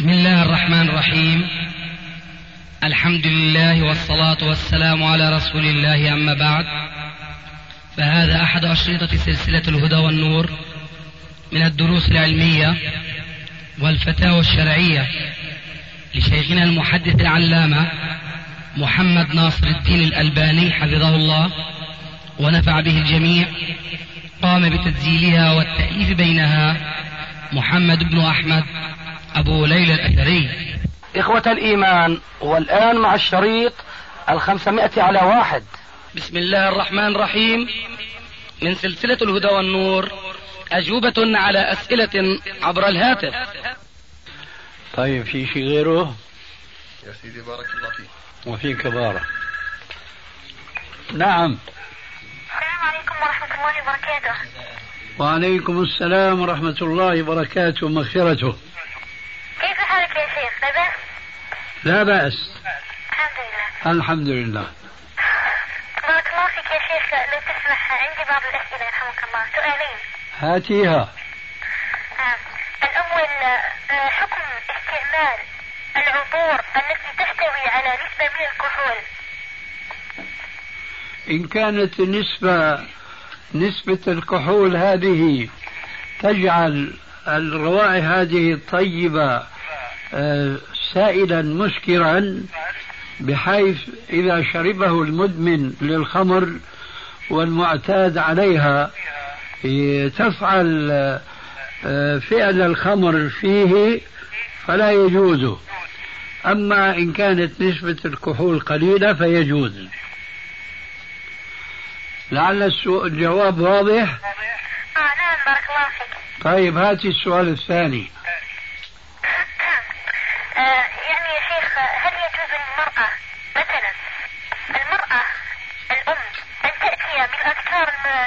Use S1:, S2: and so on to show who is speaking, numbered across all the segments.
S1: بسم الله الرحمن الرحيم. الحمد لله والصلاة والسلام على رسول الله، أما بعد، فهذا أحد أشرطة سلسلة الهدى والنور من الدروس العلمية والفتاوى الشرعية لشيخنا المحدث العلامة محمد ناصر الدين الألباني حفظه الله ونفع به الجميع. قام بتسجيلها والتأليف بينها محمد بن أحمد أبو ليلى الأثري.
S2: إخوة الإيمان، والآن مع الشريط 500 على 1.
S1: بسم الله الرحمن الرحيم. من سلسلة الهدى والنور، أجوبة على أسئلة عبر الهاتف.
S3: طيب، في شيء غيره؟
S4: يا سيدي بارك الله فيك.
S3: وفيك بارك. نعم.
S5: السلام عليكم ورحمة الله وبركاته.
S3: وعليكم السلام ورحمة الله وبركاته ومغفرته.
S5: كيف حالك يا شيخ؟ لا بأس؟
S3: لا بأس،
S5: الحمد لله.
S3: الحمد لله.
S5: بارك الله فيك يا شيخ، لو تسمح عندي بعض الأسئلة يرحمك الله. سؤالين.
S3: هاتيها.
S5: الأول، حكم استعمال العبور التي تحتوي على نسبة من الكحول.
S3: إن كانت نسبة الكحول هذه تجعل الروائح هذه الطيبة سائلا مسكرا، بحيث إذا شربه المدمن للخمر والمعتاد عليها تفعل فعل الخمر فيه، فلا يجوز. أما إن كانت نسبة الكحول قليلة فيجوز. لعل الجواب واضح.
S5: نعم، بارك الله فيك.
S3: طيب، هاتي السؤال الثاني.
S5: يعني يا شيخ، هل يجوز للمرأة مثلا المرأة الأم أن تأتي بالأذكار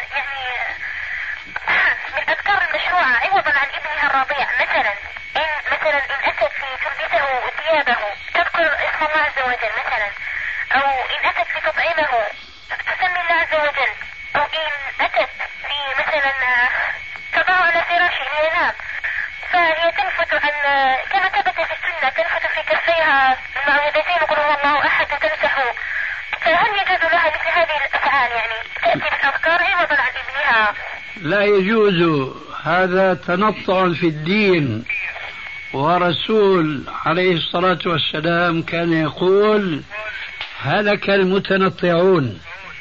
S5: بالأذكار المشروعة عوضا عن ابنها الرضيع؟ مثلا إن أتت في تلبسه ثيابه تذكر اسم الله عز وجل مثلا، أو إن أتت في تطعيمه تسمي الله عز وجل، أو إن أتت في مثلا تضع على فراشه لينام، فهي تنفث كما ثبت في السنة، تنفث في كفيها المعوذتين وقل هو الله أحد وتمسح. فهل يجوز لها مثل هذه الأفعال، يعني تأتي بالأذكار عوضا عن ابنها؟
S3: لا يجوز، هذا تنطع في الدين. ورسول عليه الصلاة والسلام كان يقول: هلك المتنطعون.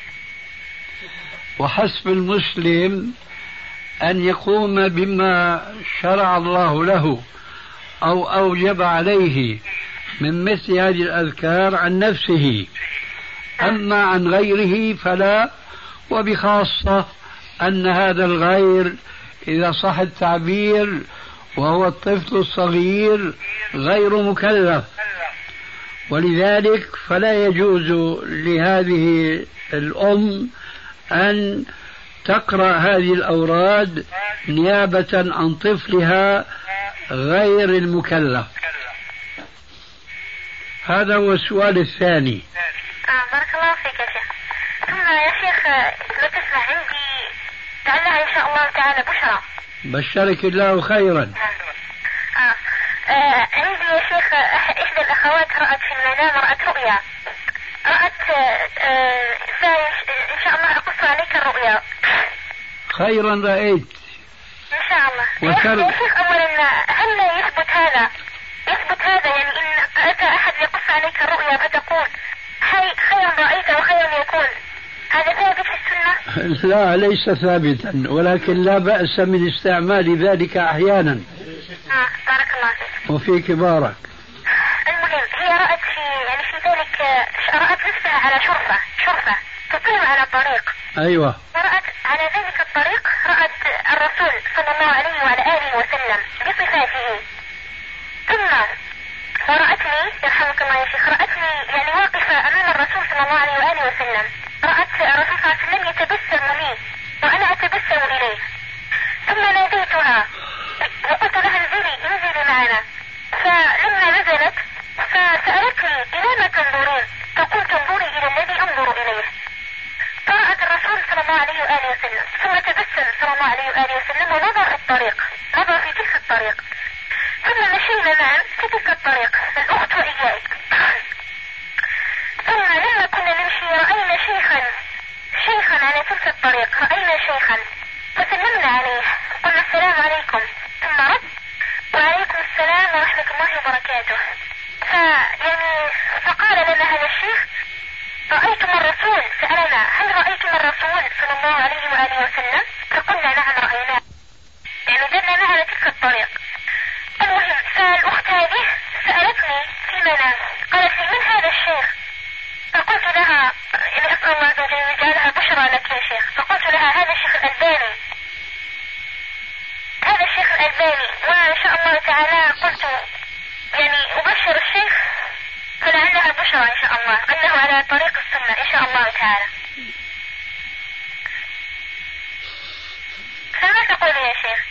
S3: وحسب المسلم أن يقوم بما شرع الله له أو أوجب عليه من مثل هذه الأذكار عن نفسه، أما عن غيره فلا. وبخاصة أن هذا الغير، إذا صح التعبير، وهو الطفل الصغير غير مكلف، ولذلك فلا يجوز لهذه الأم أن تقرأ هذه الأوراد نيابة عن طفلها غير المكلف. هذا هو السؤال الثاني.
S5: بارك الله فيك يا شيخ. ثم يا شيخ، لو تسمح، عندي لعلها إن شاء الله تعالى بشرى.
S3: بشرك الله خيرا.
S5: عندي يا شيخ إحدى الأخوات رأت في المنام، رأت رؤيا، إن شاء الله أقص عليك الرؤيا.
S3: خيرا رأيت
S5: إن شاء الله. يا شيخ، أولا، هل يثبت هذا يعني إن أتى أحد يقص عليك الرؤيا فتقول خيرا رأيت وخيرا يكون، هذا ثابت في السنة؟
S3: لا، ليس ثابتا، ولكن لا بأس من استعمال ذلك أحيانا.
S5: بارك الله فيك.
S3: وفيك بارك.
S5: المهم، هي رأت في ذلك، رأت نفسها على شرفة تطير على الطريق.
S3: أيوة.
S5: ورأت على ذلك الطريق، رأت الرسول صلى الله عليه وعلى آله وسلم بصفاته. ثم ورأتني يرحمك الله يا شيخ، رأتني يعني واقفة أمام الرسول صلى الله عليه وآله وسلم. رأت الرسول صلى الله عليه وسلم يتبسم لي وأنا أتبسم إليه. ثم ناديتها وقلت لها انزلي معنا. فلما نزلت فسألتني: إلى ما تنظرين؟ فقلت: انظري إلى الذي أنظر إليه. فرأت الرسول صلى الله عليه وآله وسلم، ثم تبسم صلى الله عليه وآله وسلم ونظر في الطريق، نظر في تلك الطريق. ثم مشينا معا في تلك شيخا فسلمنا عليه قلنا السلام عليكم ثم رد وعليكم السلام ورحمة الله وبركاته. فقال لنا هذا الشيخ رأيتم الرسول؟ سألنا هل رأيتم الرسول صلى الله عليه وآله وسلم؟ فقلنا نعم رأيناه، يعني دلنا على تلك الطريق. المهم فالأخت هذه سألتني في منام قالت لي من هذا الشيخ؟ فقلت لها يعني أسأل الله عز وجل يجعلها بشرى لك يا شيخ. فقلت لها هذا الشيخ الألباني، هذا الشيخ الألباني. وإن شاء الله تعالى قلت يعني أبشر الشيخ فلعلها بشرى إن شاء الله أنه على طريق السنة إن شاء الله تعالى. فما تقول يا شيخ؟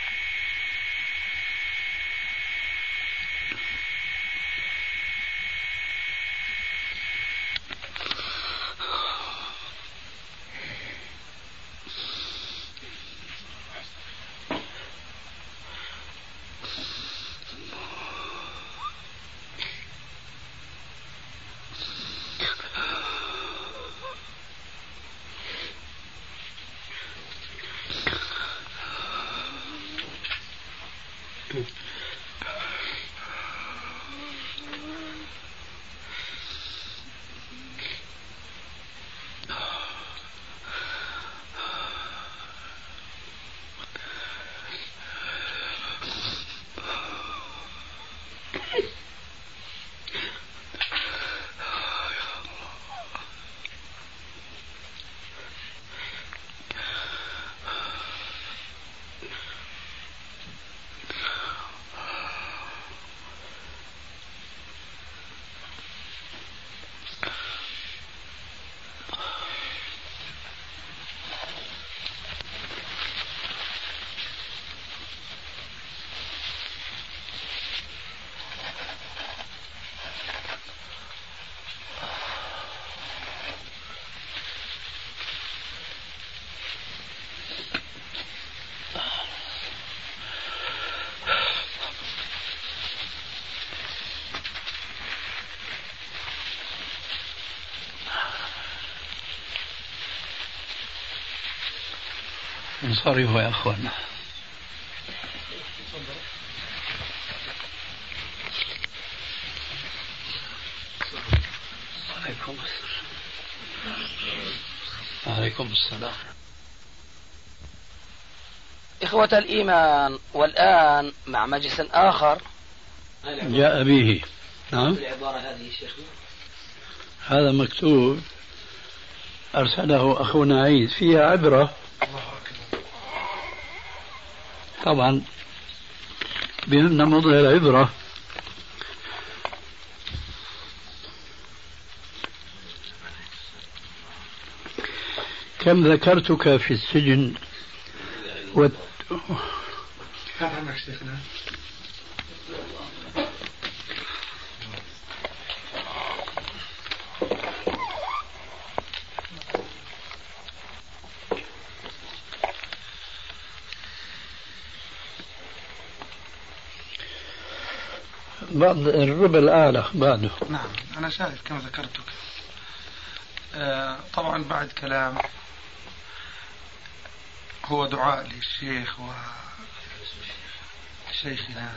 S3: انصرفوا يا أخوانا. عليكم السلام.
S2: إخوة الإيمان، والآن مع مجلس آخر
S3: جاء به. نعم. هذا مكتوب أرسله أخونا عيد، فيها عبرة طبعا بهمنا موضع العبرة. كم ذكرتك في السجن بعض الربع الأعلى بعده.
S6: نعم أنا شايف كما ذكرتك. طبعا بعد كلام هو دعاء للشيخ وشيخنا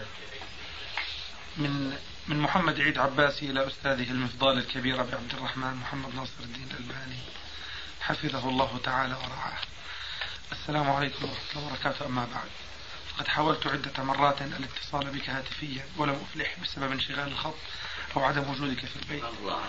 S6: من محمد عيد عباسي إلى أستاذه المفضال الكبير أبي عبد الرحمن محمد ناصر الدين الألباني حفظه الله تعالى ورعاه. السلام عليكم ورحمة الله وبركاته. أما بعد، قد حاولت عدة مرات الاتصال بك هاتفيا ولم أفلح بسبب انشغال الخط أو عدم وجودك في البيت،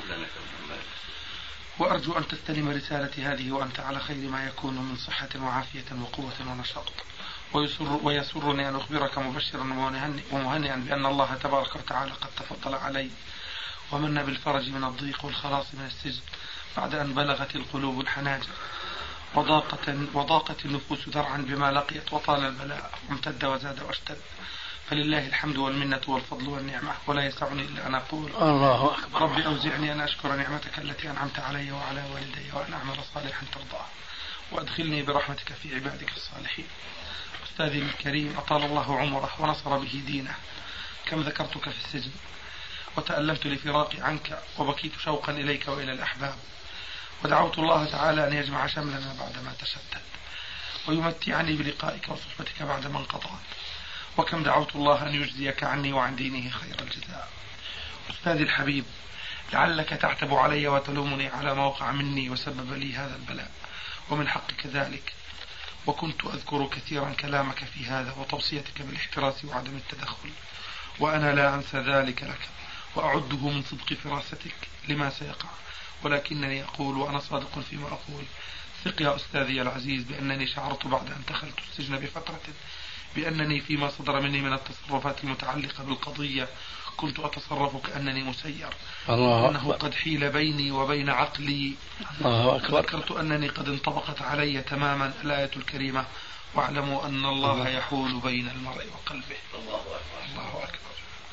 S6: وأرجو أن تستلم رسالتي هذه وأنت على خير ما يكون من صحة وعافية وقوة ونشاط. ويسرني أن أخبرك مبشرا ومهنئا بأن الله تبارك وتعالى قد تفضل علي ومن بالفرج من الضيق والخلاص من السجن بعد أن بلغت القلوب الحناجر وضاقت النفوس ذرعا بما لقيت وطال البلاء وامتد وزاد واشتد. فلله الحمد والمنة والفضل والنعمة، ولا يسعني إلا أن أقول
S3: الله أكبر.
S6: ربي أوزعني أن أشكر نعمتك التي أنعمت علي وعلى والدي وأن أعمل صالحا ترضاه، وأدخلني برحمتك في عبادك الصالحين. أستاذي الكريم أطال الله عمره ونصر به دينه، كم ذكرتك في السجن وتألمت لفراقي عنك وبكيت شوقا إليك وإلى الأحباب، ودعوت الله تعالى أن يجمع شملنا بعدما تشتت، ويمتعني بلقائك وصحبتك بعد ما انقطعت، وكم دعوت الله أن يجزيك عني وعن دينه خير الجزاء. أستاذي الحبيب، لعلك تعتب علي وتلومني على ما وقع مني وسبب لي هذا البلاء، ومن حقك ذلك، وكنت أذكر كثيرا كلامك في هذا وتوصيتك بالاحتراس وعدم التدخل، وأنا لا أنسى ذلك لك وأعده من صدق فراستك لما سيقع، ولكنني أقول وأنا صادق فيما أقول، ثق يا أستاذي العزيز بأنني شعرت بعد أن دخلت السجن بفترة بأنني فيما صدر مني من التصرفات المتعلقة بالقضية كنت أتصرف كأنني مسير، وأنه قد حيل بيني وبين عقلي. ذكرت أنني قد انطبقت علي تماما الآية الكريمة: واعلموا أن الله يحول بين المرء وقلبه. الله أكبر.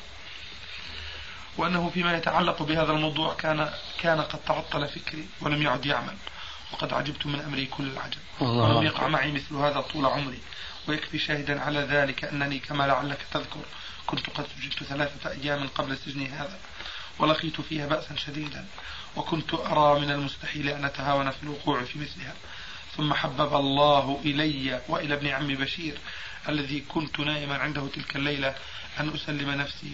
S6: وأنه فيما يتعلق بهذا الموضوع كان قد تعطل فكري ولم يعد يعمل، وقد عجبت من أمري كل العجب، ولم يقع معي مثل هذا طول عمري. ويكفي شاهدا على ذلك أنني كما لعلك تذكر كنت قد سجنت 3 أيام قبل سجني هذا، ولقيت فيها بأسا شديدا، وكنت أرى من المستحيل أن أتهاون في الوقوع في مثلها. ثم حبب الله إلي وإلى ابن عمي بشير الذي كنت نائما عنده تلك الليلة أن أسلم نفسي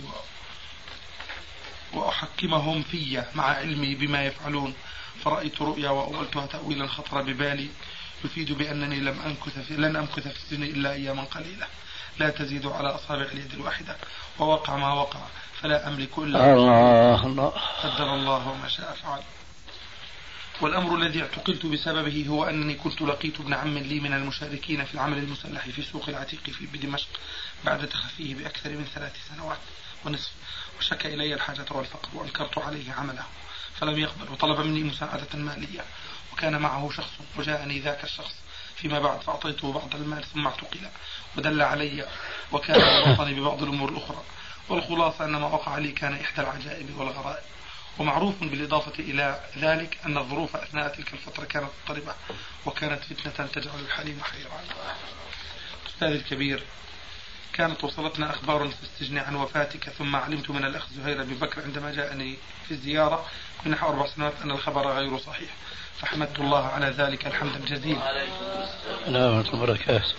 S6: وأحكمهم في مع علمي بما يفعلون، فرأيت رؤيا وأولتها تأويلا خطر ببالي يفيد بأنني لن أمكث في السجن إلا أياما قليلة لا تزيد على أصابع اليد الواحدة، ووقع ما وقع فلا أملك إلا الله قدر الله وما شاء فعل. والأمر الذي اعتقلت بسببه هو أنني كنت لقيت ابن عم لي من المشاركين في العمل المسلح في سوق العتيق في بدمشق بعد تخفيه بأكثر من 3 سنوات ونصف، وشكى إلي الحاجة والفقر وأنكرت عليه عمله فلم يقبل، وطلب مني مساعدة مالية، وكان معه شخص وجاءني ذاك الشخص فيما بعد فأعطيته بعض المال ثم اعتقل ودل علي وكان يربطني ببعض الأمور الأخرى. والخلاصة أن ما وقع لي كان إحدى العجائب والغرائب. ومعروف بالإضافة إلى ذلك أن الظروف أثناء تلك الفترة كانت مضطربة وكانت فتنة تجعل الحليم حيران. أستاذي الكبير، كانت وصلتنا أخبار في السجن عن وفاتك، ثم علمت من الأخ زهير بن بكر عندما جاءني في الزيارة من نحو 4 سنوات أن الخبر غير صحيح، فحمدت الله على ذلك الحمد الجزيل.
S3: لا بركاته.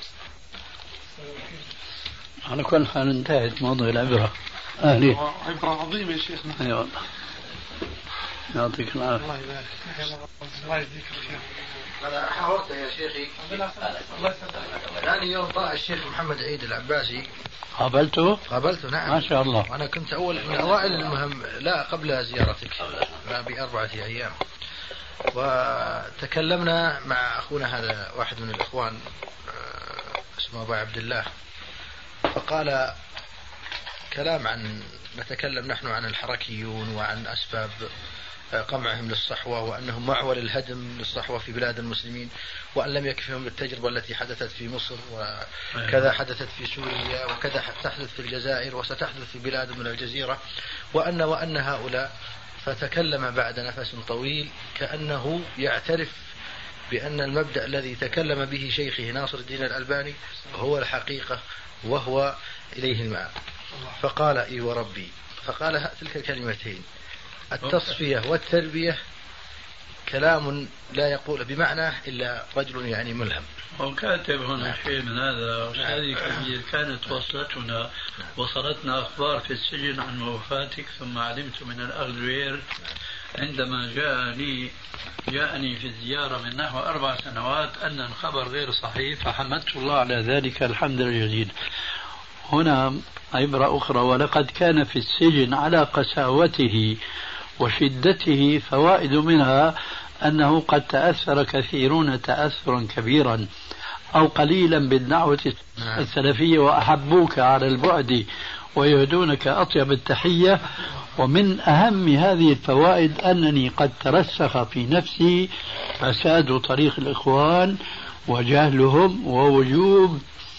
S3: على كل حال انتهت موضوع العبرة.
S6: عبرة عظيمة يا شيخنا.
S3: أي والله. يعطيك العافية.
S6: الله يبارك. الله يجزيك الخير.
S7: أنا حاورت يا شيخي. ثاني يوم طلع الشيخ محمد عيد العباسي.
S3: قابلته؟
S7: نعم.
S3: ما شاء الله.
S7: وأنا كنت أول من أوائل المهم لا قبل زيارتك لا ب4 أيام. وتكلمنا مع أخونا هذا واحد من الإخوان اسمه أبو عبد الله، فقال كلام عن نتكلم نحن عن الحركيون وعن أسباب قمعهم للصحوة، وأنهم معول الهدم للصحوة في بلاد المسلمين، وأن لم يكفهم التجربة التي حدثت في مصر وكذا حدثت في سوريا وكذا تحدث في الجزائر وستحدث في بلاد من الجزيرة، وأن هؤلاء. فتكلم بعد نفس طويل كأنه يعترف بأن المبدأ الذي تكلم به شيخه ناصر الدين الألباني هو الحقيقة وهو إليه المآب. فقال إي وربي، فقال تلك الكلمتين: التصفية والتربية كلام لا يقول بمعنى إلا رجل يعني ملهم.
S3: وكاتب هنا شيء من هذا. أستاذي كبير، كانت وصلتنا أخبار في السجن عن وفاتك، ثم علمت من الأخ زهير عندما جاءني في الزيارة من نحو 4 سنوات أن الخبر غير صحيح، فحمدت الله على ذلك الحمد الجزيل. هنا عبرة أخرى: ولقد كان في السجن على قساوته وشدته فوائد، منها أنه قد تأثر كثيرون تأثرا كبيرا أو قليلا بالدعوة السلفية وأحبوك على البعد ويهدونك أطيب التحية. ومن أهم هذه الفوائد أنني قد ترسخ في نفسي فساد طريق الإخوان وجهلهم ووجوب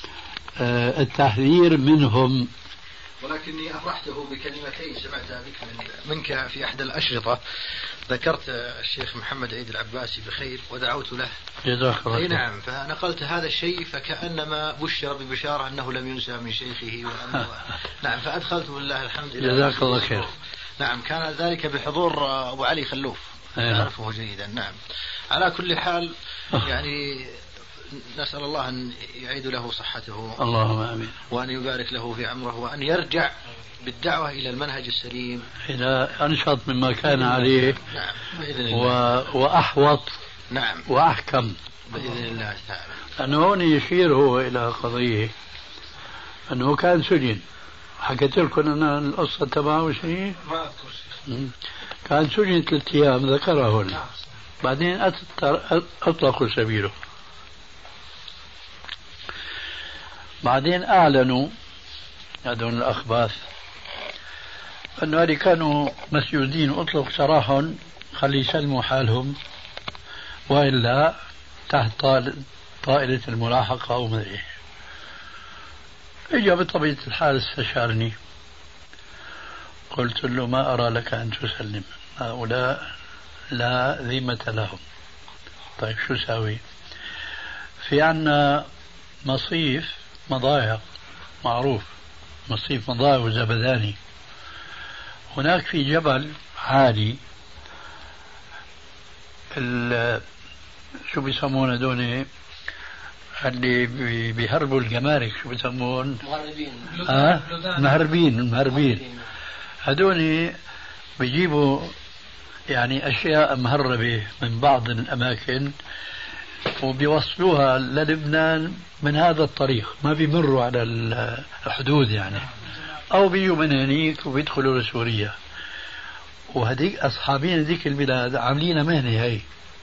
S3: التحذير منهم.
S7: ولكني أفرحته بكلمتين سمعتها منك في أحد الأشرطة، ذكرت الشيخ محمد عيد العباسي بخير ودعوت له.
S3: جزاك الله.
S7: نعم، فنقلت هذا الشيء فكأنما بشر ببشارة أنه لم ينسى من شيخه نعم، فأدخلت بالله الحمد لله.
S3: جزاك الله خير.
S7: نعم، كان ذلك بحضور أبو علي خلوف، أعرفه جيدا. نعم، على كل حال يعني نسأل الله أن يعيد له صحته،
S3: اللهم آمين،
S7: وأن يبارك له في عمره، وأن يرجع بالدعوة إلى المنهج السليم،
S3: إلى أنشط مما كان عليه.
S7: نعم بإذن الله.
S3: وأحوط.
S7: نعم
S3: وأحكم
S7: بإذن الله تعالى.
S3: أنه هون يشير هو إلى قضية أنه كان سجن. حكيت لكم أنا القصة تبعه شيء؟
S6: ما أذكر شيء.
S3: كان سجن 3 أيام ذكرها هنا، بعدين أطلقوا سبيله. بعدين أعلنوا هذول الأخباث أنه هذه كانوا مسجونين أطلق سراحهم، خلي يسلموا حالهم، وإلا تحت طائلة الملاحقة أو مدري. إجا بطبيعة الحال استشارني، قلت له ما أرى لك أن تسلم، هؤلاء لا ذمة لهم. طيب شو ساوي؟ في عنا مصيف مضايق معروف، مصيف مضايق وزبداني، هناك في جبل عالي شو بيسمون هذول اللي بيهربوا الجمارك، شو بيسمون؟ مهربين. هذول بيجيبوا يعني أشياء مهربة من بعض الأماكن وبيوصلوها للبنان من هذا الطريق، ما بيمروا على الحدود يعني، أو بيجوا من هنيك وبيدخلوا لسوريا. وهديك أصحابين هذيك البلاد عاملين مهنة هي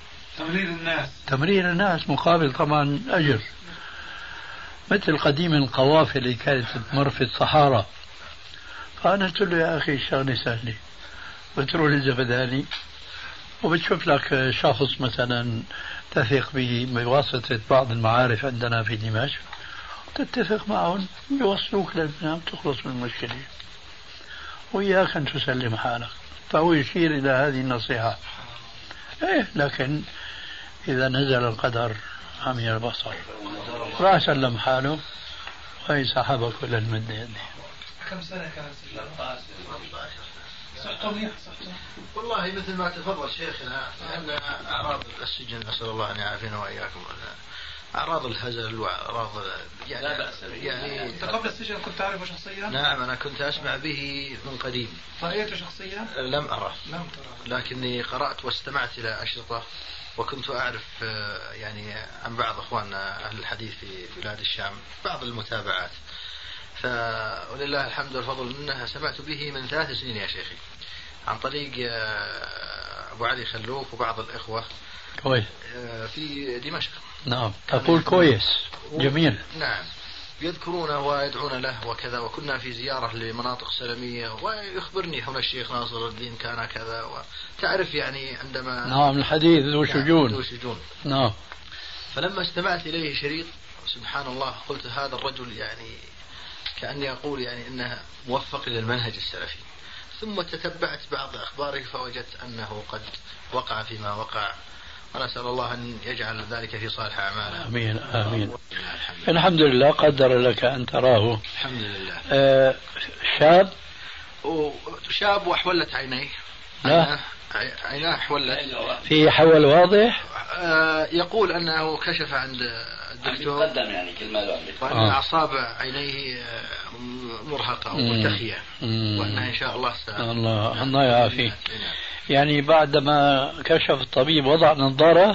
S3: تمرير الناس مقابل طبعا أجر، مثل قديم القوافل اللي كانت تمر في الصحراء. فأنا قلت له يا أخي الشغلة سهلة، بتروح للزبداني وبتشوف لك شخص مثلا تثق به بواسطة بعض المعارف عندنا في دمشق، تتفق معهم يوصلوك للبنان، تخلص من المشكلة، وإياك أن تسلم حالك. فهو يشير إلى هذه النصيحة. لكن إذا نزل القدر عمي البصر، راح سلم حاله ويسحب كل المد يده.
S6: كم سنة كانت صحته؟
S7: والله مثل ما تفضل شيخنا، أن أعراض السجن نسأل الله أن يعافينا وإياكم، أعراض الهزل وأعراض يعني لا بأس يعني.
S6: أنت قبل السجن كنت تعرفه شخصيا؟
S7: نعم أنا كنت أسمع به من قديم.
S6: رأيته شخصيا؟
S7: لم أرى، لكني قرأت واستمعت إلى أشرطة، وكنت أعرف يعني عن بعض أخواننا أهل الحديث في بلاد الشام بعض المتابعات، فولله الحمد والفضل منها سمعت به من 3 سنين يا شيخي، عن طريق أبو علي خلوف وبعض الإخوة
S3: كويس
S7: في دمشق.
S3: نعم تقول كويس جميل.
S7: نعم يذكرونه ويدعون له وكذا، وكنا في زيارة لمناطق سلمية ويخبرني هنا الشيخ ناصر الدين كان كذا، وتعرف يعني عندما
S3: نعم الحديث ذو شجون. نعم.
S7: فلما استمعت إليه شريط سبحان الله قلت هذا الرجل يعني كأني أقول يعني إنه موفق للمنهج السلفي. ثم تتبعت بعض أخباره فوجدت أنه قد وقع فيما وقع، ونسأل الله أن يجعل ذلك في صالح أعماله.
S3: آمين آمين. الحمد لله قدر لك أن تراه.
S7: الحمد لله. شاب وحولت عينيه. عيناه حولت.
S3: في حول واضح.
S7: يقول أنه كشف عند الدكتور
S8: قدم يعني كلمة
S7: وأن أعصاب عينيه مرهقة ومرتخية، وأنها إن شاء الله
S3: الله يعافيه. يعني بعدما كشف الطبيب وضع نظارة.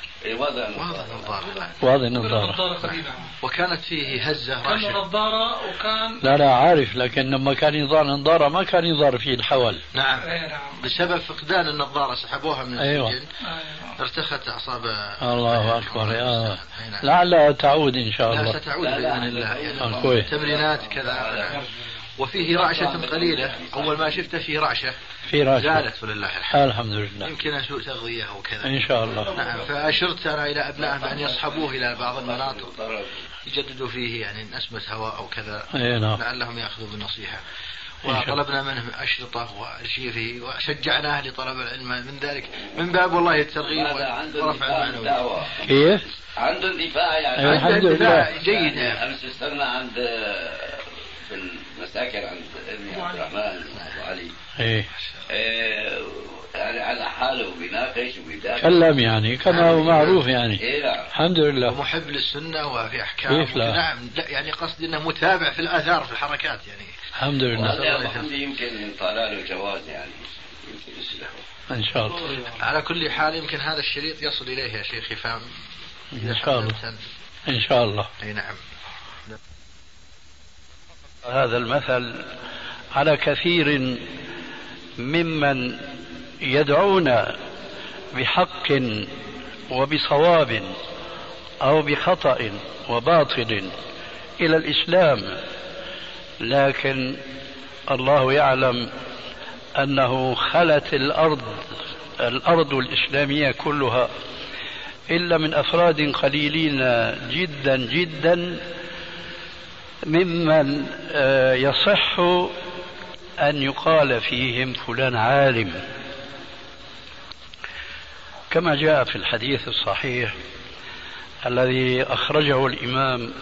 S3: وضع نظارة.
S7: وكانت فيه هزة
S6: كان نظارة وكان
S3: لا عارف، لكن لما كان يضع نظارة ما كان يظهر فيه الحول.
S7: نعم بسبب فقدان النظارة سحبوها من السجن. ارتخت أعصاب.
S3: الله أكبر. لعلها تعود إن شاء الله.
S7: لا ستعود بإذن الله يعني. تمرينات كذا. وفيه رعشة قليلة، أول ما شفته فيه رعشة زالت ولله
S3: الحمد لله.
S7: يمكن سوء تغذية أو كذا
S3: إن شاء الله.
S7: نعم. فأشرت أنا إلى أبنائه بأن يصحبوه إلى بعض المناطق يجددوا فيه يعني نسمة هواء أو كذا، لعلهم يأخذوا بالنصيحة. وطلبنا منهم أشرطة وأرشيفه وشجعناه لطلب العلم من ذلك من باب والله الترغيب ورفع المعنوي.
S3: كيف؟
S8: عنده اندفاع يعني.
S3: الحمد لله
S7: جيد.
S8: أمس استنى عند في المساكن عند ابن عبد الرحمن وعلي. يعني على حاله وبيناقش وبيدافع.
S3: تكلم يعني كما هو معروف يعني.
S8: إيه لا.
S3: الحمد لله.
S7: ومحب للسنة وفي أحكام.
S3: كيف لا؟
S7: نعم يعني قصدي أنه متابع في الآثار في الحركات يعني.
S3: الحمد لله.
S8: وهذا يمكن طلع له جواز يعني يمكن يصلحه.
S3: إن شاء الله.
S7: على كل حال يمكن هذا الشريط يصل إليه يا شيخ يفهم.
S3: إن شاء الله. إن شاء الله.
S7: أي نعم.
S3: هذا المثل على كثير ممن يدعون بحق وبصواب أو بخطأ وباطل إلى الإسلام، لكن الله يعلم أنه خلت الأرض الإسلامية كلها إلا من أفراد قليلين جدا جدا ممن يصح أن يقال فيهم فلان عالم، كما جاء في الحديث الصحيح الذي أخرجه الإمام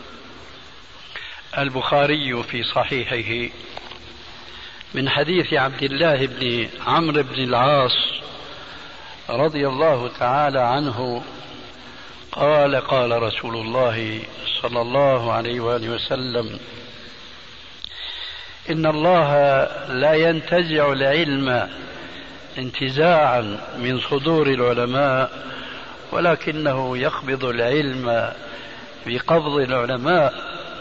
S3: البخاري في صحيحه من حديث عبد الله بن عمرو بن العاص رضي الله تعالى عنه قال: قال رسول الله صلى الله عليه وآله وسلم: إن الله لا ينتزع العلم انتزاعا من صدور العلماء، ولكنه يقبض العلم بقبض العلماء،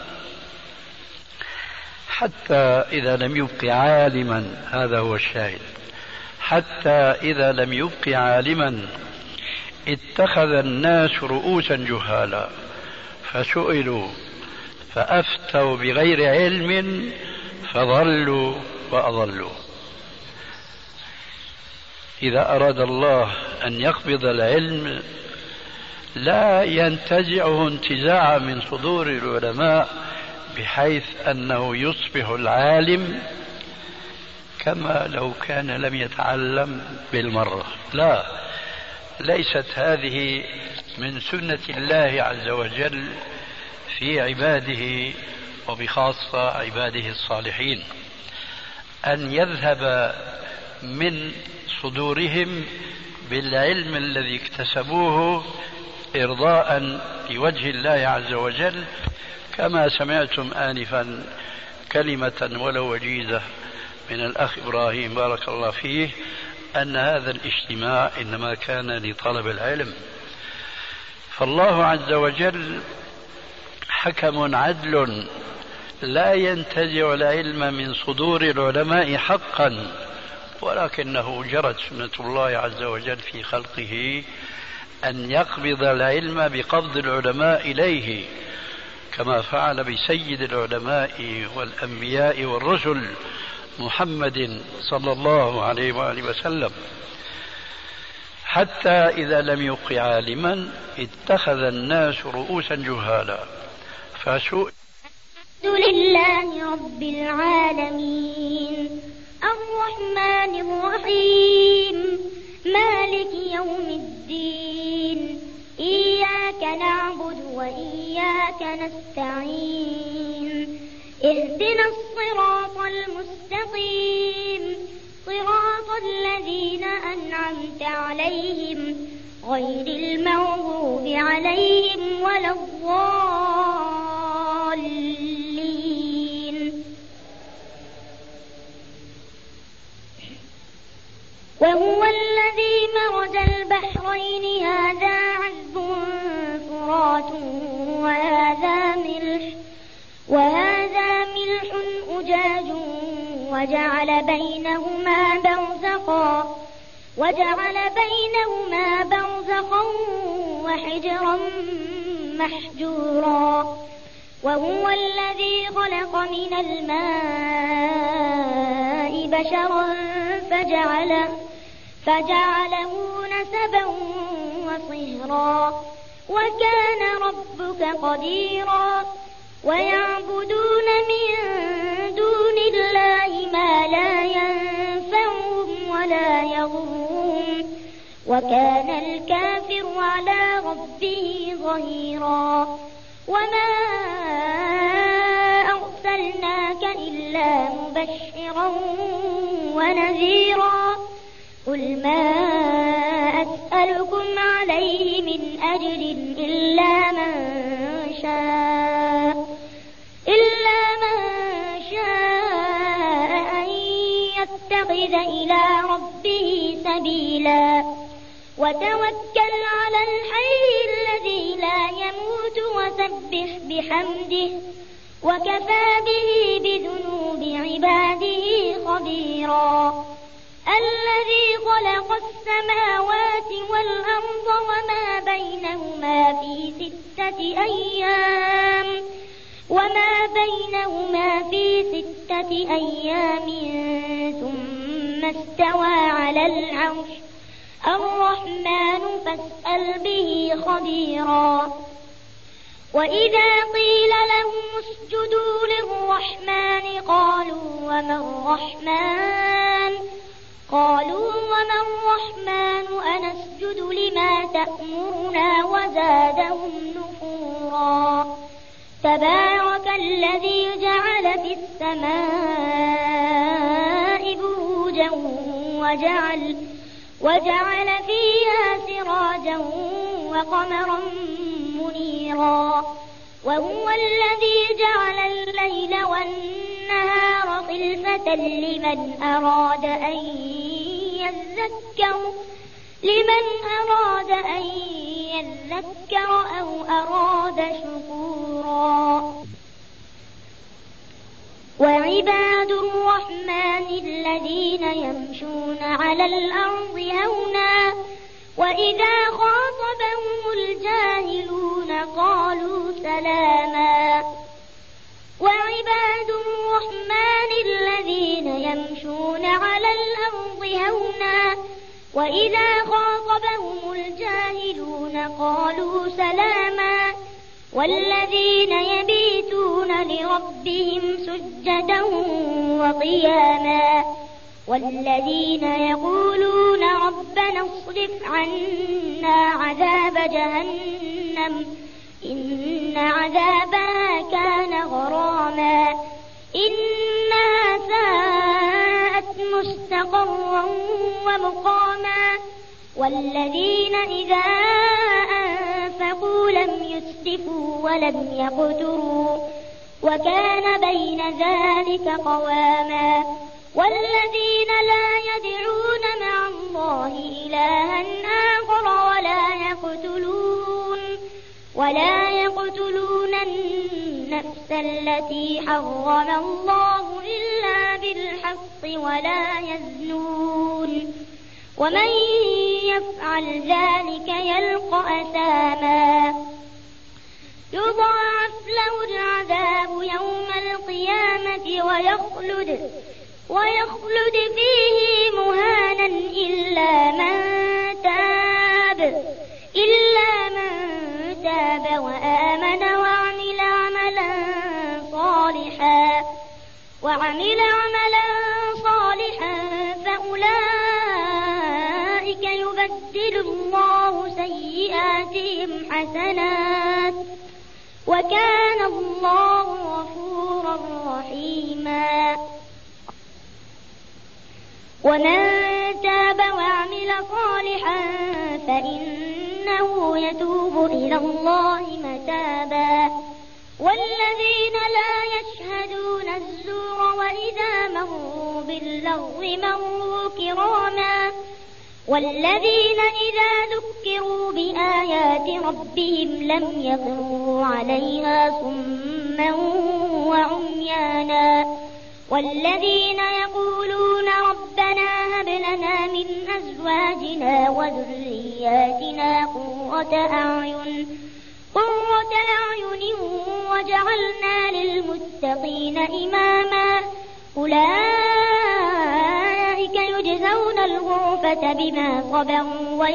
S3: حتى إذا لم يبق عالما، هذا هو الشاهد، حتى إذا لم يبق عالما اتخذ الناس رؤوسا جهالا فسئلوا فأفتوا بغير علم فضلوا وأضلوا. إذا أراد الله أن يقبض العلم لا ينتزعه انتزاعا من صدور العلماء بحيث أنه يصبح العالم كما لو كان لم يتعلم بالمرة. لا، ليست هذه من سنة الله عز وجل في عباده وبخاصة عباده الصالحين، أن يذهب من صدورهم بالعلم الذي اكتسبوه إرضاء لوجه الله عز وجل، كما سمعتم آنفا كلمة ولو وجيزة من الأخ إبراهيم بارك الله فيه أن هذا الاجتماع إنما كان لطلب العلم. فالله عز وجل حكم عدل لا ينتزع العلم من صدور العلماء حقا، ولكنه جرت سنة الله عز وجل في خلقه أن يقبض العلم بقبض العلماء إليه، كما فعل بسيد العلماء والأنبياء والرسل محمد صلى الله عليه وآله وسلم، حتى إذا لم يبق عالما اتخذ الناس رؤوسا جهالا فسئلوا.
S9: الحمد لله رب العالمين الرحمن الرحيم مالك يوم الدين إياك نعبد وإياك نستعين اهدنا الصراط المستقيم صراط الذين أنعمت عليهم غير المغضوب عليهم ولا الضالين. وهو الذي مرج البحرين هذا عذب فرات وهذا ملح أجاج وجعل بينهما برزخا وحجرا محجورا. وهو الذي خلق من الماء بشرا فجعله نسبا وصهرا وكان ربك قديرا. ويعبدون من دون الله ما لا ينفعهم ولا يضرهم وكان الكافر على ربه ظهيرا. وما أرسلناك إلا مبشرا ونذيرا قل ما أسألكم عليه من أجر إلا من شاء أن يتخذ إلى ربه سبيلا وتوكل على الحي الذي لا يموت وسبح بحمده وكفى به بذنوب عباده خبيرا الذي خلق السماوات والأرض وما بينهما في 6 أيام ثم استوى على العرش الرحمن فاسأل به خبيرا وإذا قيل لهم اسجدوا للرحمن قالوا وما الرحمن أنسجد لما تأمرنا وزادهم نفورا تبارك الذي جعل في السماء بروجا وجعل فيها سراجا وقمرا منيرا وهو الذي جعل الليل والنهار خلفة لمن أراد أن يذكر أو أراد شكورا وعباد الرحمن الذين يمشون على الأرض هونا وإذا خاطبهم الجاهلون قالوا سلاما وعباد الرحمن الذين يمشون على الأرض هونا وإذا خاطبهم الجاهلون قالوا سلاما والذين يبيتون لربهم سجدا وقياما والذين يقولون ربنا اصرف عنا عذاب جهنم إن عذابها كان غراما إنها ساءت مستقرا ومقاما والذين إذا أنفقوا لم يسرفوا ولم يقتروا وكان بين ذلك قواما والذين لا يدعون مع الله إلها آخر ولا يقتلون النفس التي حرم الله إلا بالحق ولا يزنون ومن يفعل ذلك يلقى أثاما يضاعف له العذاب يوم القيامة ويخلد فيه مهانا إلا من تاب وآمن وعمل عملا صالحا فأولئك يبدل الله سيئاتهم حسنات وكان الله غفورا رحيما ومن تاب وعمل صالحا فإنه يتوب إلى الله متابا والذين لا يشهدون الزور وإذا مروا باللغو مروا كراما والذين إذا ذكروا بآيات ربهم لم يخروا عليها صما وعميانا والذين يقولون ربنا هب لنا من أزواجنا وذرياتنا قرة أعين وجعلنا للمتقين إماما أولئك يجزون الغرفة بما صبروا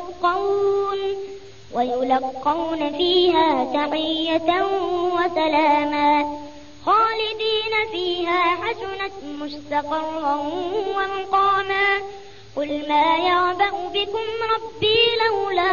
S9: ويلقون فيها تحية وسلاما خالدين فيها حسنت مستقرا ومقاما قل ما يعبأ بكم ربي لولا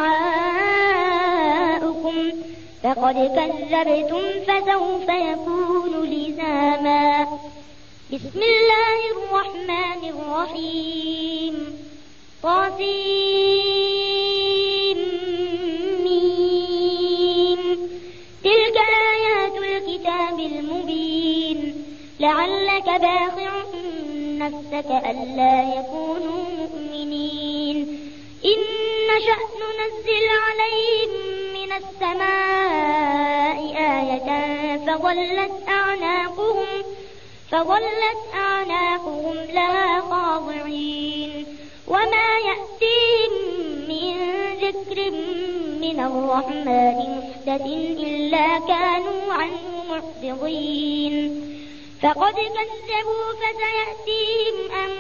S9: دعاؤكم فقد كذبتم فسوف يكون لزاما بسم الله الرحمن الرحيم تلك آيات الكتاب المبين لعلك باخع نفسك ألا يكونوا مؤمنين إن نشأ ننزل عليهم من السماء آية فظلت أعناقهم لها خاضعين وما يأتيهم من ذكر من الرحمن محدث إلا كانوا عنه معرضين فقد كذبوا فسيأتيهم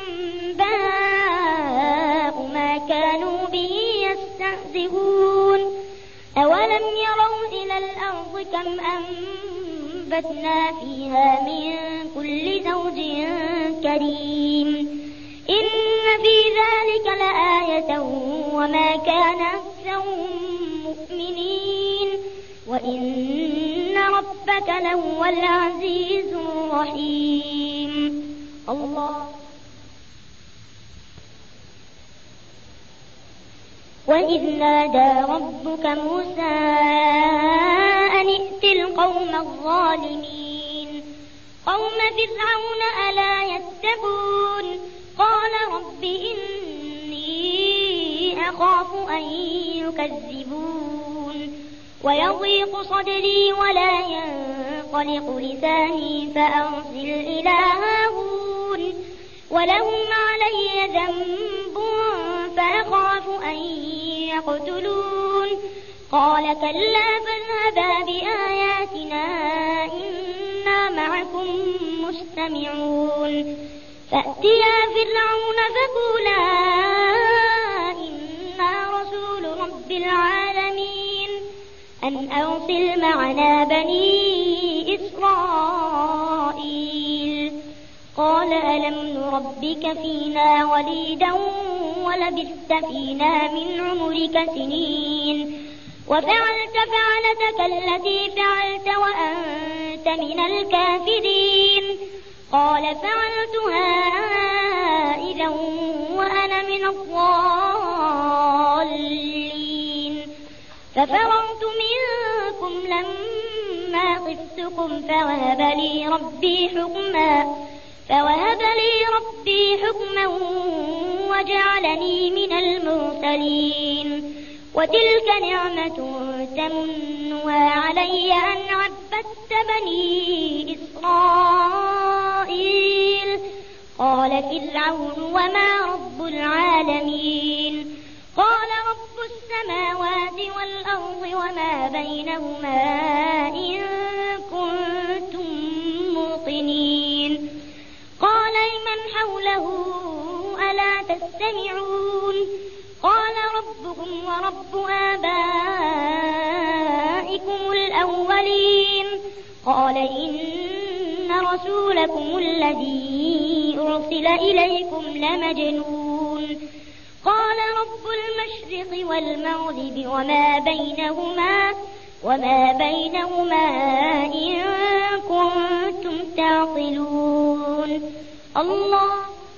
S9: أنباء ما كانوا به يستهزئون أولم يروا إلى الأرض كم أنبتنا فيها من كل زوج كريم إن في ذلك لآية وما كان أكثرهم مؤمنين وإن ربك لهو العزيز الرحيم الله. وإذ نادى ربك موسى أن ائت القوم الظالمين قوم فرعون ألا يتقون قال رب إني أخاف أن يكذبون ويضيق صدري ولا ينطلق لساني فأرسل إلى هارون ولهم علي ذنب فأخاف أن يقتلون قال كلا فاذهبا بآياتنا إنا معكم مستمعون فأتيا فرعون فقولا إنا رسول رب العالمين أن أرسل معنا بني إسرائيل قال ألم نربك فينا وليدا ولبثت فينا من عمرك سنين وفعلت فعلتك التي فعلت وأنت من الكافرين قال فعلتها إذا وأنا من الضالين ففررت منكم لما خفتكم فوهب لي ربي حكما وجعلني من المرسلين وتلك نعمة تمنها علي أن عبدت بني إسرائيل قال فرعون وما رب العالمين قال رب السماوات والأرض وما بينهما إن كنتم موقنين قال لمن حوله ألا تستمعون قال ربكم ورب آبائكم الأولين قال إن رسولكم الذي أرسل إليكم لمجنون قال رب المشرق والمغرب وما بينهما إن كنتم تعقلون الله.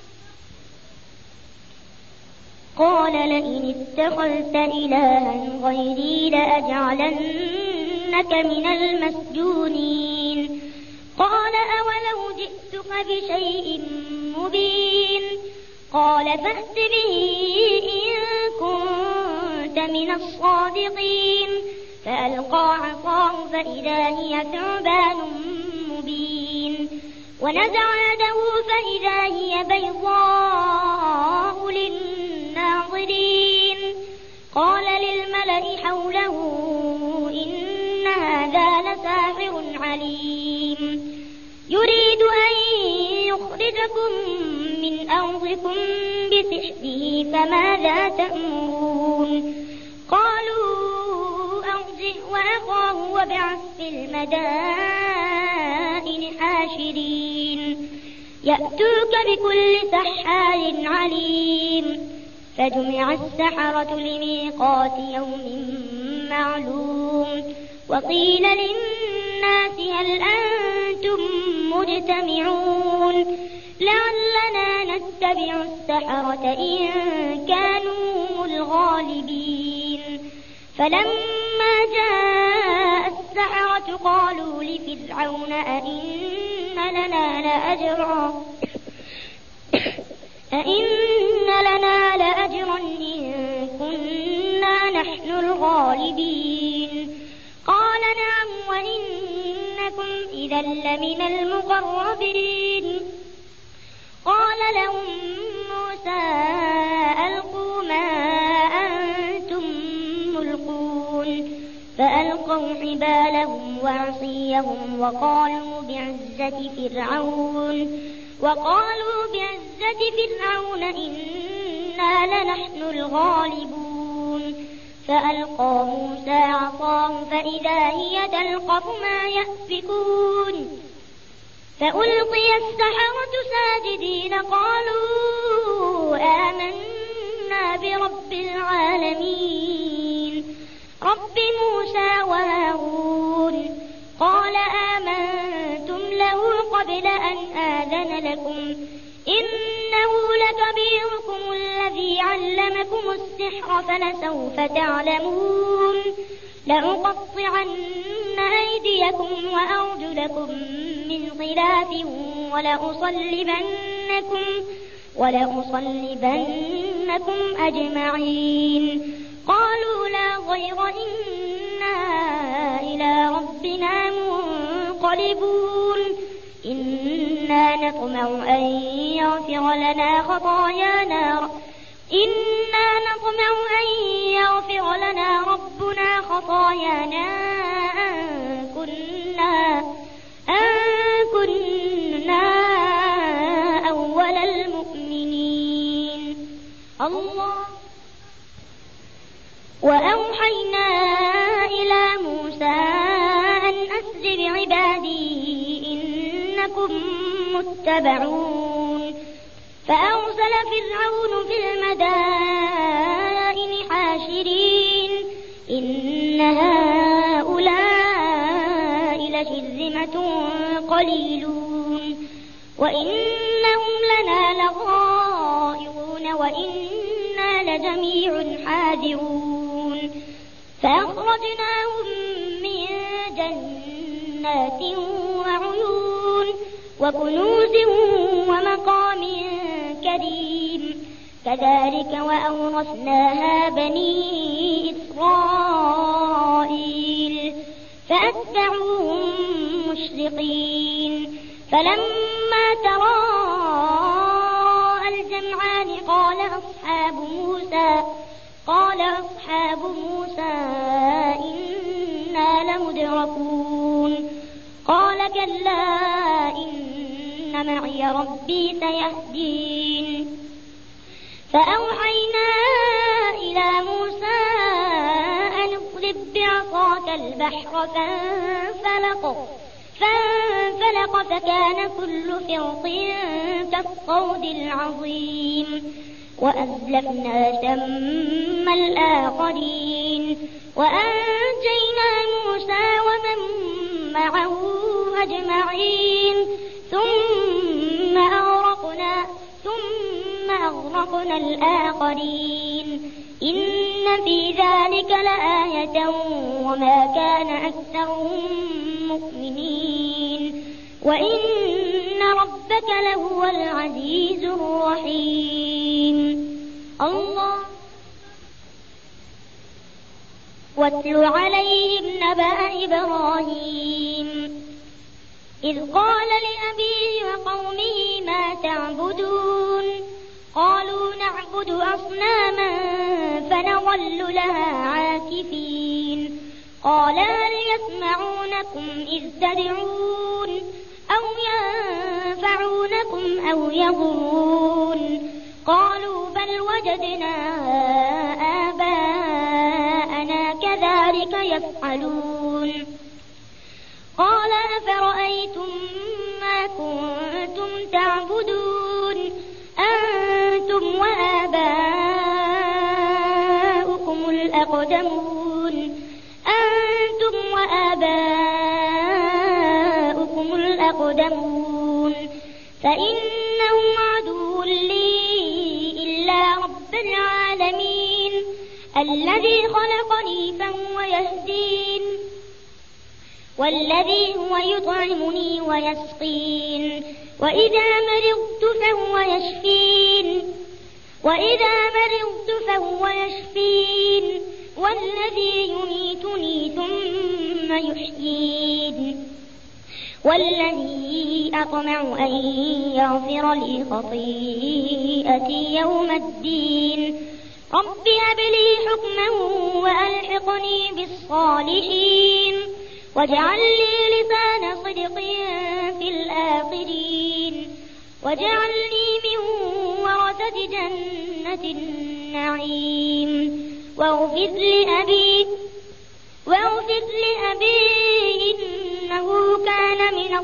S9: قال لئن اتخذت إلها غيري لأجعلنك من المسجونين قال أولو جئتك بشيء مبين قال فأت به إن كنت من الصادقين فألقى عصاه فإذا هي ثعبان مبين ونزع يده فإذا هي بيضاء للناظرين قال للملأ حوله إن هذا لساحر عليم يريد أن يخرجكم من أرضكم بسحره فماذا تأمرون قالوا أرجه وأخاه وابعث في المدائن حاشرين يأتوك بكل سحار عليم فجمع السحرة لميقات يوم معلوم وقيل للناس هل أنتم مجتمعون لعلنا نتبع السحرة إن كانوا هم الغالبين. فلما جاء السحرة قالوا لفرعون أئن لنا لأجرا إن كنا نحن الغالبين. قال نعم وإنكم إذا لمن المقربين. قال لهم موسى ألقوا ما أنتم ملقون. فألقوا حبالهم وعصيهم وقالوا بعزة فرعون إنا لنحن الغالبون. فألقى موسى عصاه فإذا هي تلقف ما يأفكون. فألقي السحرة ساجدين قالوا آمنا برب العالمين رب موسى وهارون. قال آمنتم له قبل أن آذن لكم إنه لكبيركم الذي علمكم السحر فلسوف تعلمون. لأقطعن أيديكم وأرجلكم من خلاف ولأصلبنكم أجمعين. قالوا لا ضير إنا إلى ربنا منقلبون. إنا نطمع أن يغفر لنا ربنا خطايانا أن كنا أول المؤمنين. الله. وأوحينا إلى موسى أن أسر بعبادي إنكم متبعون. فأرسل فرعون في المدائن حاشرين إن هؤلاء لشرذمة قليلون وإنهم لنا لغائظون وإنا لجميع حاذرون. فأخرجناهم من جنات وعيون وكنوز ومقام كريم. كذلك وأورثناها بني إسرائيل فأتبعوهم مشرقين. فلما تراءى الجمعان قال أصحاب موسى إنا لمدركون. قال كلا إن معي ربي سيهدين. فأوحينا إلى موسى أن اضرب بعصاك البحر فانفلق فكان كل فرق كالطود العظيم. وأزلفنا ثم الآخرين وأنجينا موسى ومن معه أجمعين ثم أغرقنا الآخرين. إن في ذلك لآية وما كان أكثرهم مؤمنين وإن ربك لهو العزيز الرحيم. الله. واتل عليهم نبأ إبراهيم إذ قال لأبيه وقومه ما تعبدون. قالوا نعبد أصناما فنظل لها عاكفين. قال هل يسمعونكم إذ تدعون أو ينفعونكم أو يضرون. قالوا بل وجدنا آباءنا كذلك يفعلون. قال أفرأيتم ما كنتم تعبدون أنتم وآباؤكم الأقدمون فإنهم الذي خلقني فهو يهدين والذي هو يطعمني ويسقين وإذا مرضت فهو يشفين والذي يميتني ثم يحيين والذي أطمع أن يغفر لي خطيئتي يوم الدين رب هب لي حكما وألحقني بالصالحين واجعل لي لسان صدق في الآخرين واجعلني من ورثة جنة النعيم واغفر لأبي إنه كان من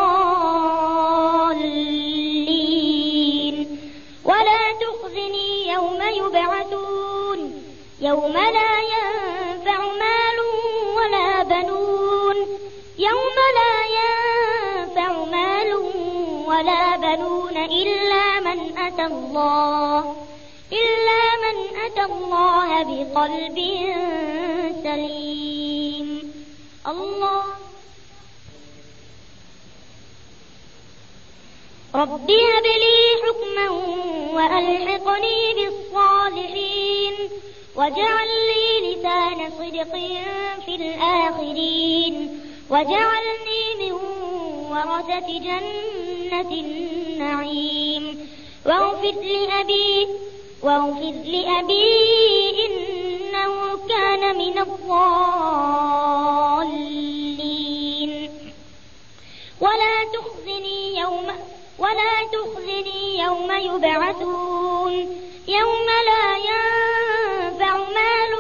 S9: الضالين ولا تخزني يوم يبعثون يوم لا ينفع مال ولا بنون إلا من أتى الله بقلب سليم. الله. رب هب لي حكما وألحقني بالصالحين واجعل لي لسان صدق في الآخرين واجعلني من ورثة جنة النعيم واغفر لأبي إنه كان من الضالين ولا تخزني يوم يبعثون يوم لا ينفع مال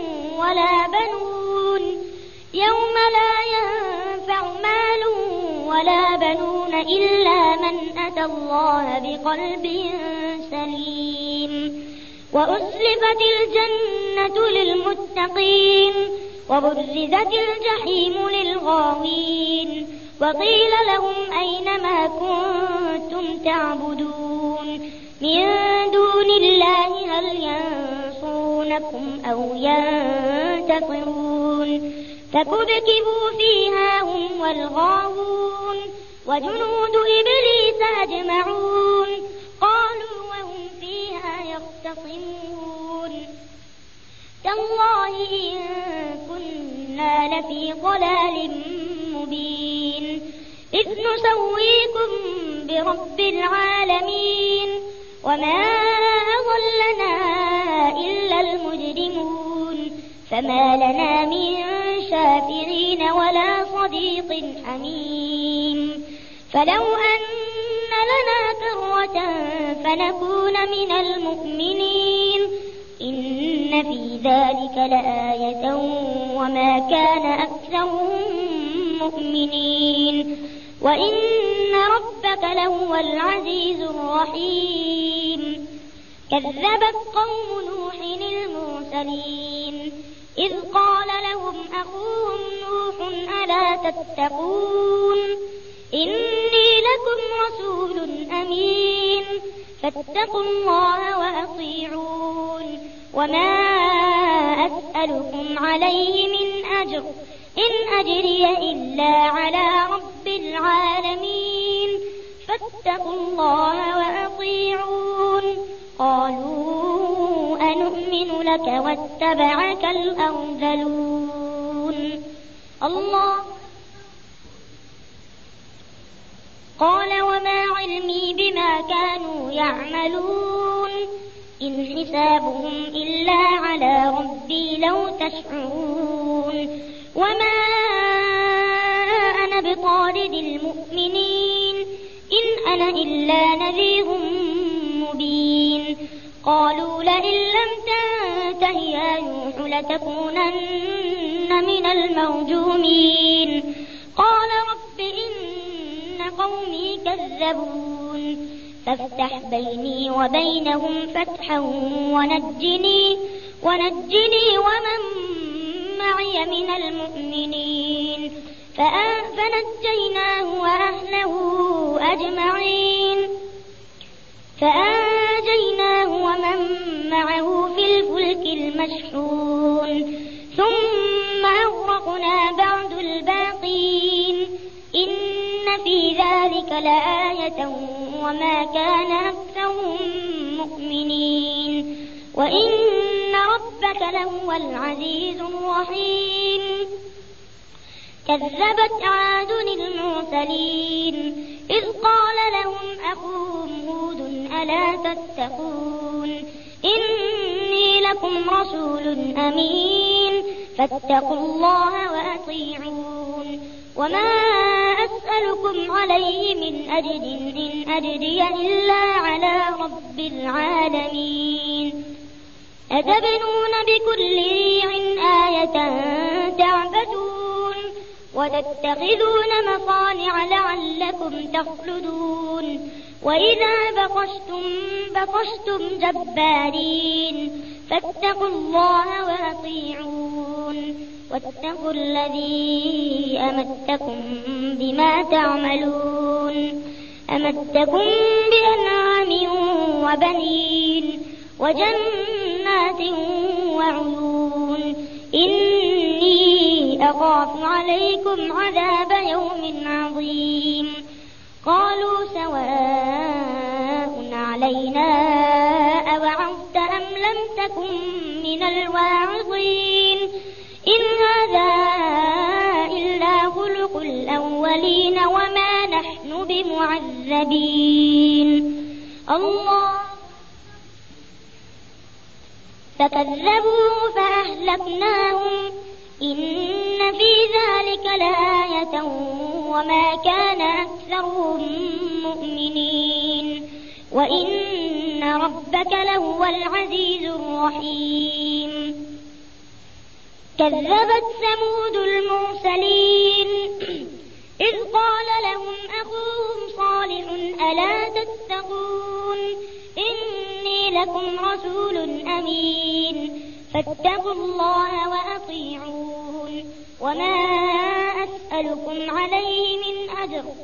S9: ولا بنون إلا من أتى الله بقلب سليم. وأزلفت الجنة للمتقين وبرزت الجحيم للغاوين وقيل لهم أين ما كنتم تعبدون من دون الله هل ينصرونكم أو ينتصرون فكبكبوا فيها هم والغاوون وجنود إبليس أجمعون قالوا وهم فيها يختصمون تالله إن كنا لفي ضلال مبين إذ نسويكم برب العالمين وما أضلنا إلا المجرمون فما لنا من شافعين ولا صديق حميم فلو أن لنا كرة فنكون من المؤمنين إن في ذلك لآية وما كان أكثرهم مؤمنين وإن ربك لهو العزيز الرحيم. كذبت قوم نوح المرسلين إذ قال لهم أخوهم نوح ألا تتقون إني لكم رسول أمين فاتقوا الله وأطيعون وما أسألكم عليه من أجر إن أجري إلا على رب العالمين فاتقوا الله وأطيعون. قالوا أنؤمن لك واتبعك الأرذلون. الله. قال وما علمي بما كانوا يعملون إن حسابهم إلا على ربي لو تشعرون وما أنا بطارد المؤمنين إن أنا إلا نذير مبين. قالوا لئن لم تنته يا نوح لتكونن من المرجومين. قال رب إن قومي كذبون فافتح بيني وبينهم فتحا ونجني ومن معي من المؤمنين فنجيناه وأهله أجمعين فأنجيناه ومن معه في الفلك مشحون ثم أغرقنا بعد الباقين إن في ذلك لآية وما كان أكثرهم مؤمنين وإن ربك لهو العزيز الرحيم كذبت عاد المرسلين إذ قال لهم أخوهم هود ألا تتقون إني لكم رسول أمين فاتقوا الله وأطيعون وما أسألكم عليه من أجر إن أجري إلا على رب العالمين أتبنون بكل ريع آية تعبثون وتتخذون مصانع لعلكم تخلدون وإذا بطشتم جبارين فاتقوا الله وأطيعون واتقوا الذي أمدكم بما تعملون أمدكم بأنعام وبنين وجنات وعيون إني أخاف عليكم عذاب يوم عظيم قالوا سواء علينا أوعظت أم لم تكن من الواعظين إن هذا إلا خلق الأولين وما نحن بمعذبين الله فكذبوه فأهلكناهم إن في ذلك لآية وما كان أكثرهم مؤمنين وإن ربك لهو العزيز الرحيم كذبت ثمود المرسلين إذ قال لهم أخوهم صالح ألا تتقون إني لكم رسول أمين فاتقوا الله وأطيعون وما أسألكم عليه من أجر